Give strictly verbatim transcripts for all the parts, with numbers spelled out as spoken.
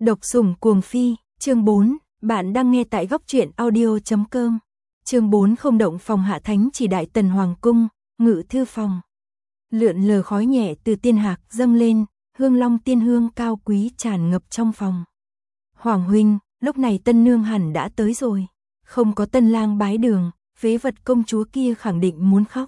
Độc sủng cuồng phi, chương bốn, bạn đang nghe tại góc truyện audio chấm com. Chương bốn không động phòng hạ thánh chỉ đại tần hoàng cung, ngự thư phòng. Lượn lờ khói nhẹ từ tiên hạc dâng lên, hương long tiên hương cao quý tràn ngập trong phòng. Hoàng huynh, lúc này tân nương hẳn đã tới rồi. Không có tân lang bái đường, phế vật công chúa kia khẳng định muốn khóc.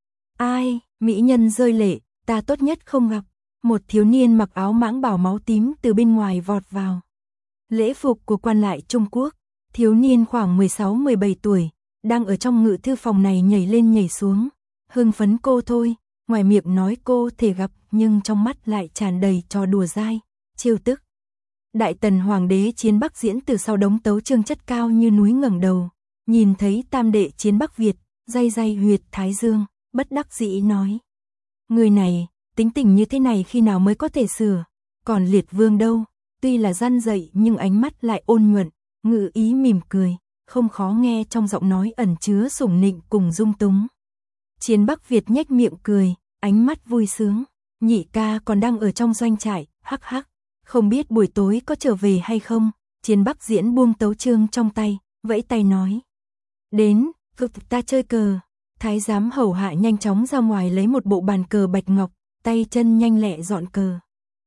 Ai, mỹ nhân rơi lệ, ta tốt nhất không gặp. Một thiếu niên mặc áo mãng bào máu tím từ bên ngoài vọt vào. Lễ phục của quan lại Trung Quốc, thiếu niên khoảng mười sáu mười bảy tuổi, đang ở trong ngự thư phòng này nhảy lên nhảy xuống. Hưng phấn cô thôi, ngoài miệng nói cô thể gặp nhưng trong mắt lại tràn đầy trò đùa dai, trêu tức. Đại tần hoàng đế chiến Bắc diễn từ sau đống tấu chương chất cao như núi ngẩng đầu, nhìn thấy tam đệ chiến Bắc Việt, day day huyệt thái dương, bất đắc dĩ nói. Người này, tính tình như thế này khi nào mới có thể sửa, còn liệt vương đâu, tuy là răn dậy nhưng ánh mắt lại ôn nhuận, ngự ý mỉm cười, không khó nghe trong giọng nói ẩn chứa sủng nịnh cùng dung túng. Chiến Bắc Việt nhếch miệng cười, ánh mắt vui sướng, nhị ca còn đang ở trong doanh trại, hắc hắc, không biết buổi tối có trở về hay không. Chiến Bắc diễn buông tấu chương trong tay, vẫy tay nói. Đến, cực ta chơi cờ. Thái giám hầu hạ nhanh chóng ra ngoài lấy một bộ bàn cờ bạch ngọc, tay chân nhanh lẹ dọn cờ.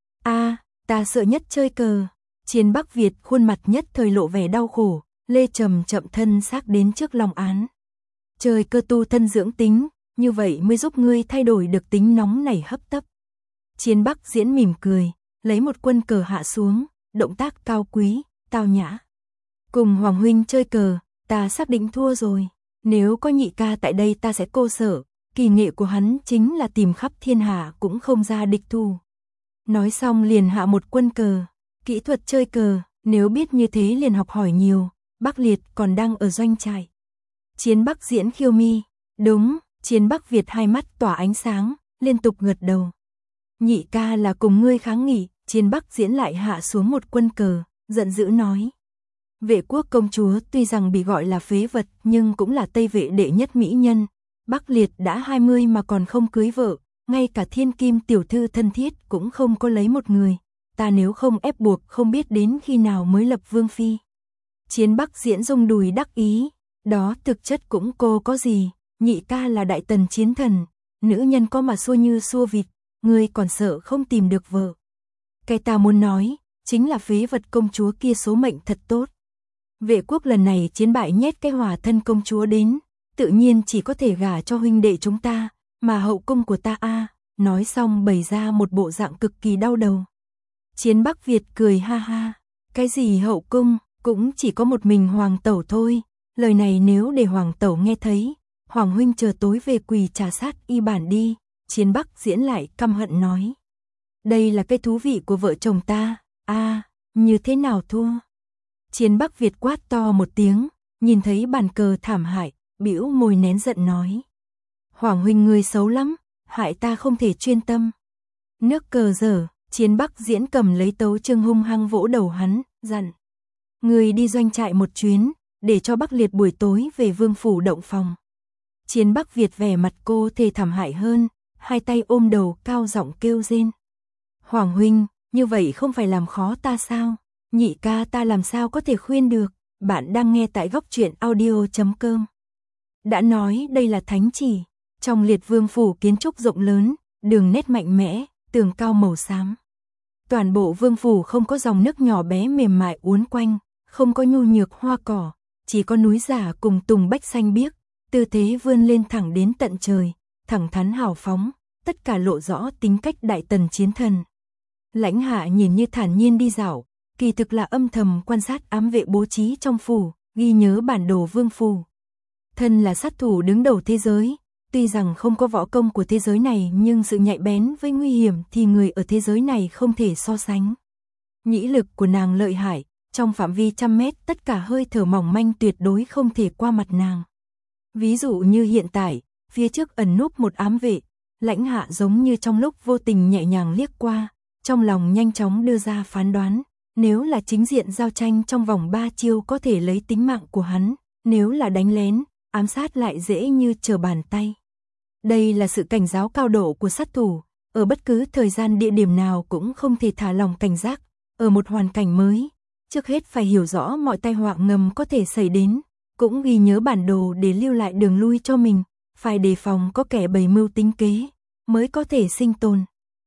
A, ta sợ nhất chơi cờ. Chiến Bắc Việt khuôn mặt nhất thời lộ vẻ đau khổ, lê chậm chậm thân xác đến trước long án. Chơi cơ tu thân dưỡng tính, như vậy mới giúp ngươi thay đổi được tính nóng nảy hấp tấp. Chiến Bắc diễn mỉm cười, lấy một quân cờ hạ xuống, động tác cao quý, tao nhã. Cùng Hoàng huynh chơi cờ, ta xác định thua rồi. Nếu có nhị ca tại đây ta sẽ cô sở, kỳ nghệ của hắn chính là tìm khắp thiên hạ cũng không ra địch thủ. Nói xong liền hạ một quân cờ, kỹ thuật chơi cờ, nếu biết như thế liền học hỏi nhiều, Bắc Liệt còn đang ở doanh trại. Chiến Bắc diễn khiêu mi, đúng, Chiến Bắc Việt hai mắt tỏa ánh sáng, liên tục gật đầu. Nhị ca là cùng ngươi kháng nghị, Chiến Bắc diễn lại hạ xuống một quân cờ, giận dữ nói. Vệ quốc công chúa tuy rằng bị gọi là phế vật nhưng cũng là Tây Vệ đệ nhất mỹ nhân. Bắc Liệt đã hai mươi mà còn không cưới vợ, ngay cả thiên kim tiểu thư thân thiết cũng không có lấy một người. Ta nếu không ép buộc không biết đến khi nào mới lập vương phi. Chiến Bắc diễn rung đùi đắc ý, đó thực chất cũng cô có gì, nhị ca là đại tần chiến thần, nữ nhân có mà xua như xua vịt, ngươi còn sợ không tìm được vợ. Cái ta muốn nói, chính là phế vật công chúa kia số mệnh thật tốt. Vệ quốc lần này chiến bại nhét cái hòa thân công chúa đến, tự nhiên chỉ có thể gả cho huynh đệ chúng ta, mà hậu cung của ta a, à, nói xong bày ra một bộ dạng cực kỳ đau đầu. Chiến Bắc Việt cười ha ha, cái gì hậu cung, cũng chỉ có một mình hoàng tẩu thôi, lời này nếu để hoàng tẩu nghe thấy, hoàng huynh chờ tối về quỳ trà sát y bản đi. Chiến Bắc diễn lại căm hận nói. Đây là cái thú vị của vợ chồng ta, a, à, như thế nào thua? Chiến Bắc Việt quát to một tiếng, nhìn thấy bàn cờ thảm hại, bĩu môi nén giận nói. Hoàng huynh ngươi xấu lắm, hại ta không thể chuyên tâm. Nước cờ dở, Chiến Bắc diễn cầm lấy tấu chương hung hăng vỗ đầu hắn, dặn. Ngươi đi doanh trại một chuyến, để cho Bắc Liệt buổi tối về vương phủ động phòng. Chiến Bắc Việt vẻ mặt cô thê thảm hại hơn, hai tay ôm đầu cao giọng kêu rên. Hoàng huynh, như vậy không phải làm khó ta sao? Nhị ca ta làm sao có thể khuyên được, bạn đang nghe tại góc truyện audio chấm com. Đã nói đây là thánh chỉ, trong Liệt vương phủ kiến trúc rộng lớn, đường nét mạnh mẽ, tường cao màu xám. Toàn bộ vương phủ không có dòng nước nhỏ bé mềm mại uốn quanh, không có nhu nhược hoa cỏ, chỉ có núi giả cùng tùng bách xanh biếc, tư thế vươn lên thẳng đến tận trời, thẳng thắn hào phóng, tất cả lộ rõ tính cách đại tần chiến thần. Lãnh Hạ nhìn như thản nhiên đi dạo, kỳ thực là âm thầm quan sát ám vệ bố trí trong phủ, ghi nhớ bản đồ vương phủ. Thân là sát thủ đứng đầu thế giới, tuy rằng không có võ công của thế giới này nhưng sự nhạy bén với nguy hiểm thì người ở thế giới này không thể so sánh. Nhĩ lực của nàng lợi hại, trong phạm vi trăm mét tất cả hơi thở mỏng manh tuyệt đối không thể qua mặt nàng. Ví dụ như hiện tại, phía trước ẩn núp một ám vệ, Lãnh Hạ giống như trong lúc vô tình nhẹ nhàng liếc qua, trong lòng nhanh chóng đưa ra phán đoán. Nếu là chính diện giao tranh trong vòng ba chiêu có thể lấy tính mạng của hắn, nếu là đánh lén, ám sát lại dễ như trở bàn tay. Đây là sự cảnh giáo cao độ của sát thủ, ở bất cứ thời gian địa điểm nào cũng không thể thả lòng cảnh giác, ở một hoàn cảnh mới, trước hết phải hiểu rõ mọi tai họa ngầm có thể xảy đến, cũng ghi nhớ bản đồ để lưu lại đường lui cho mình, phải đề phòng có kẻ bày mưu tính kế, mới có thể sinh tồn.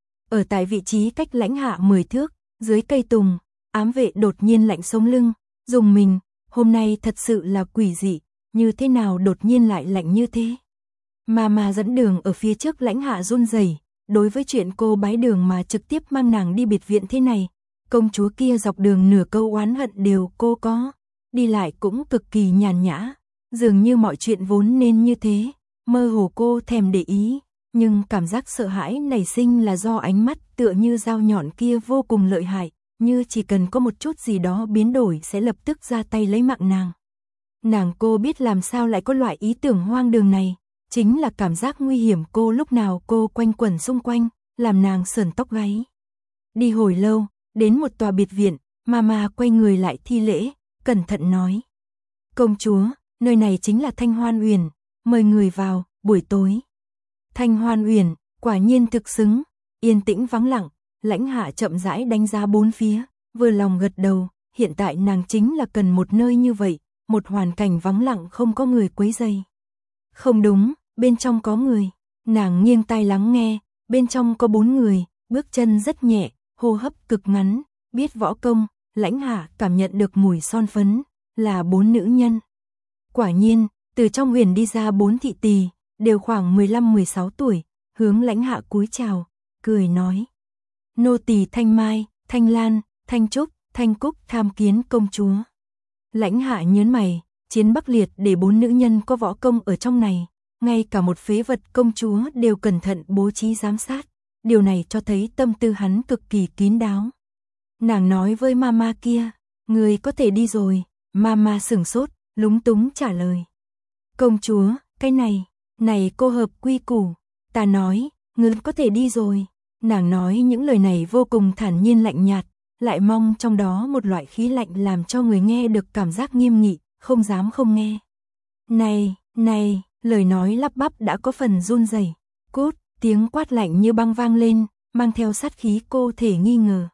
Ở tại vị trí cách Lãnh Hạ mười thước, dưới cây tùng, ám vệ đột nhiên lạnh sống lưng, dùng mình, hôm nay thật sự là quỷ dị, như thế nào đột nhiên lại lạnh như thế. Mà mà dẫn đường ở phía trước Lãnh Hạ run rẩy, đối với chuyện cô bái đường mà trực tiếp mang nàng đi biệt viện thế này, công chúa kia dọc đường nửa câu oán hận đều cô có, đi lại cũng cực kỳ nhàn nhã, dường như mọi chuyện vốn nên như thế, mơ hồ cô thèm để ý, nhưng cảm giác sợ hãi nảy sinh là do ánh mắt tựa như dao nhọn kia vô cùng lợi hại, như chỉ cần có một chút gì đó biến đổi sẽ lập tức ra tay lấy mạng nàng. Nàng cô biết làm sao lại có loại ý tưởng hoang đường này, chính là cảm giác nguy hiểm cô lúc nào cô quanh quẩn xung quanh, làm nàng sởn tóc gáy. Đi hồi lâu, đến một tòa biệt viện, Mama quay người lại thi lễ, cẩn thận nói. Công chúa, nơi này chính là Thanh Hoan Uyển, mời người vào, buổi tối. Thanh Hoan Uyển, quả nhiên thực xứng, yên tĩnh vắng lặng, Lãnh Hạ chậm rãi đánh giá bốn phía, vừa lòng gật đầu, hiện tại nàng chính là cần một nơi như vậy, một hoàn cảnh vắng lặng không có người quấy rầy. Không đúng, bên trong có người, nàng nghiêng tai lắng nghe, bên trong có bốn người, bước chân rất nhẹ, hô hấp cực ngắn, biết võ công, Lãnh Hạ cảm nhận được mùi son phấn, là bốn nữ nhân. Quả nhiên, từ trong huyền đi ra bốn thị tỳ, đều khoảng mười lăm mười sáu tuổi, hướng Lãnh Hạ cúi chào, cười nói. Nô tỳ Thanh Mai, Thanh Lan, Thanh Trúc, Thanh Cúc tham kiến công chúa. Lãnh Hạ nhớn mày, chiến Bắc Liệt để bốn nữ nhân có võ công ở trong này, ngay cả một phế vật công chúa đều cẩn thận bố trí giám sát, điều này cho thấy tâm tư hắn cực kỳ kín đáo. Nàng nói với Mama kia, người có thể đi rồi, Mama sửng sốt, lúng túng trả lời. Công chúa, cái này, này cô hợp quy củ, ta nói, người có thể đi rồi. Nàng nói những lời này vô cùng thản nhiên lạnh nhạt, lại mong trong đó một loại khí lạnh làm cho người nghe được cảm giác nghiêm nghị, không dám không nghe. Này, này, lời nói lắp bắp đã có phần run rẩy. Cút, tiếng quát lạnh như băng vang lên, mang theo sát khí cô thể nghi ngờ.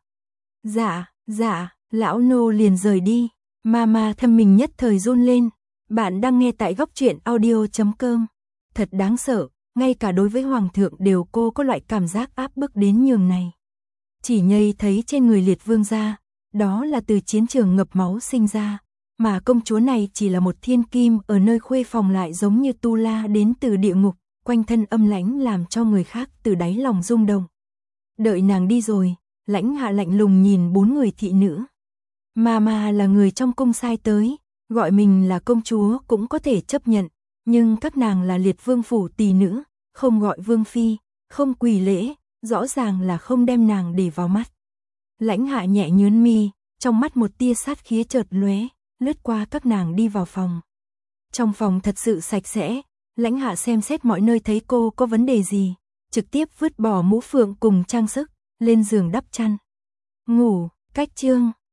Dạ, dạ, lão nô liền rời đi. Mama thâm mình nhất thời run lên. Bạn đang nghe tại góc truyện audio chấm com. Thật đáng sợ, ngay cả đối với hoàng thượng đều cô có loại cảm giác áp bức đến nhường này. Chỉ nhây thấy trên người Liệt Vương gia, đó là từ chiến trường ngập máu sinh ra, mà công chúa này chỉ là một thiên kim ở nơi khuê phòng lại giống như tu la đến từ địa ngục, quanh thân âm lãnh làm cho người khác từ đáy lòng rung động. Đợi nàng đi rồi, Lãnh Hạ lạnh lùng nhìn bốn người thị nữ. Mama là người trong cung sai tới, gọi mình là công chúa cũng có thể chấp nhận, nhưng các nàng là Liệt Vương phủ tỳ nữ, không gọi vương phi, không quỳ lễ, rõ ràng là không đem nàng để vào mắt. Lãnh Hạ nhẹ nhớn mi, trong mắt một tia sát khí chợt lóe, lướt qua các nàng đi vào phòng. Trong phòng thật sự sạch sẽ, Lãnh Hạ xem xét mọi nơi thấy cô có vấn đề gì, trực tiếp vứt bỏ mũ phượng cùng trang sức, lên giường đắp chăn. Ngủ, cách chương.